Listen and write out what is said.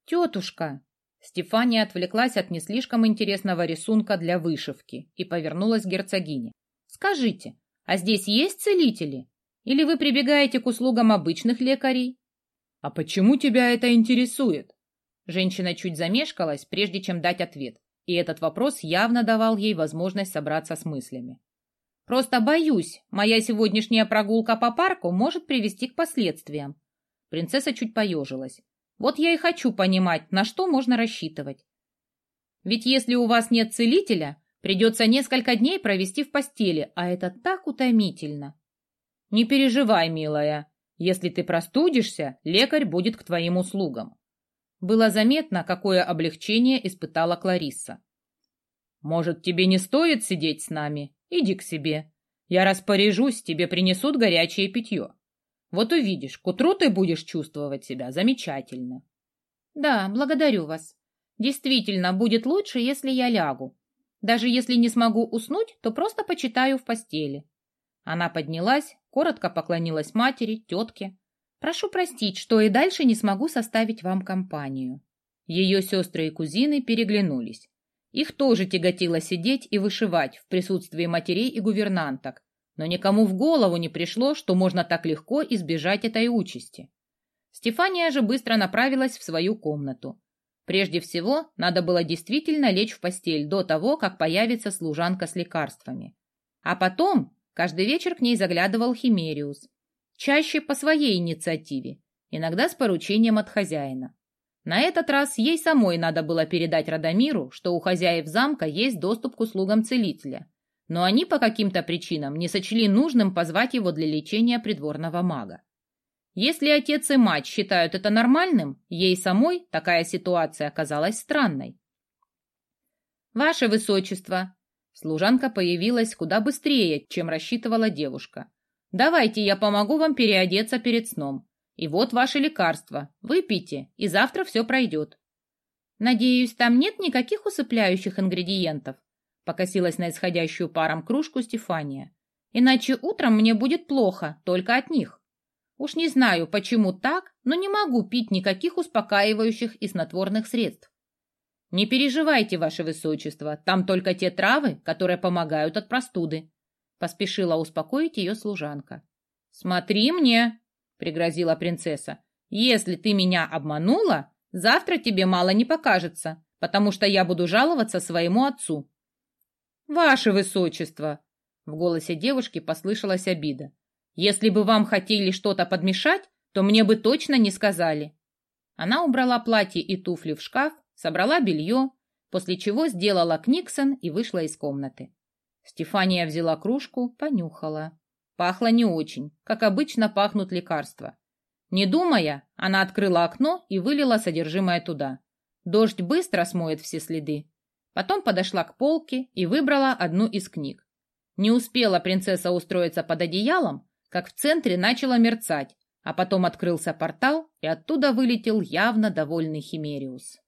Тетушка!» Стефания отвлеклась от не слишком интересного рисунка для вышивки и повернулась к герцогине. «Скажите, а здесь есть целители? Или вы прибегаете к услугам обычных лекарей?» «А почему тебя это интересует?» Женщина чуть замешкалась, прежде чем дать ответ, и этот вопрос явно давал ей возможность собраться с мыслями. «Просто боюсь, моя сегодняшняя прогулка по парку может привести к последствиям». Принцесса чуть поежилась. «Вот я и хочу понимать, на что можно рассчитывать. Ведь если у вас нет целителя, придется несколько дней провести в постели, а это так утомительно». «Не переживай, милая. Если ты простудишься, лекарь будет к твоим услугам». Было заметно, какое облегчение испытала Кларисса. «Может, тебе не стоит сидеть с нами? Иди к себе. Я распоряжусь, тебе принесут горячее питье. Вот увидишь, к утру ты будешь чувствовать себя замечательно». «Да, благодарю вас. Действительно, будет лучше, если я лягу. Даже если не смогу уснуть, то просто почитаю в постели». Она поднялась, коротко поклонилась матери, тетке. «Прошу простить, что и дальше не смогу составить вам компанию». Ее сестры и кузины переглянулись. Их тоже тяготило сидеть и вышивать в присутствии матерей и гувернанток, но никому в голову не пришло, что можно так легко избежать этой участи. Стефания же быстро направилась в свою комнату. Прежде всего, надо было действительно лечь в постель до того, как появится служанка с лекарствами. А потом каждый вечер к ней заглядывал Химериус. Чаще по своей инициативе, иногда с поручением от хозяина. На этот раз ей самой надо было передать Радомиру, что у хозяев замка есть доступ к услугам целителя, но они по каким-то причинам не сочли нужным позвать его для лечения придворного мага. Если отец и мать считают это нормальным, ей самой такая ситуация оказалась странной. «Ваше Высочество!» Служанка появилась куда быстрее, чем рассчитывала девушка. «Давайте я помогу вам переодеться перед сном. И вот ваше лекарство. Выпейте, и завтра все пройдет». «Надеюсь, там нет никаких усыпляющих ингредиентов?» Покосилась на исходящую паром кружку Стефания. «Иначе утром мне будет плохо, только от них. Уж не знаю, почему так, но не могу пить никаких успокаивающих и снотворных средств». «Не переживайте, ваше Высочество, там только те травы, которые помогают от простуды», поспешила успокоить ее служанка. «Смотри мне», — пригрозила принцесса, «если ты меня обманула, завтра тебе мало не покажется, потому что я буду жаловаться своему отцу». «Ваше Высочество», — в голосе девушки послышалась обида, «если бы вам хотели что-то подмешать, то мне бы точно не сказали». Она убрала платье и туфли в шкаф, собрала белье, после чего сделала книксон и вышла из комнаты. Стефания взяла кружку, понюхала. Пахло не очень, как обычно пахнут лекарства. Не думая, она открыла окно и вылила содержимое туда. Дождь быстро смоет все следы. Потом подошла к полке и выбрала одну из книг. Не успела принцесса устроиться под одеялом, как в центре начало мерцать, а потом открылся портал, и оттуда вылетел явно довольный Химериус.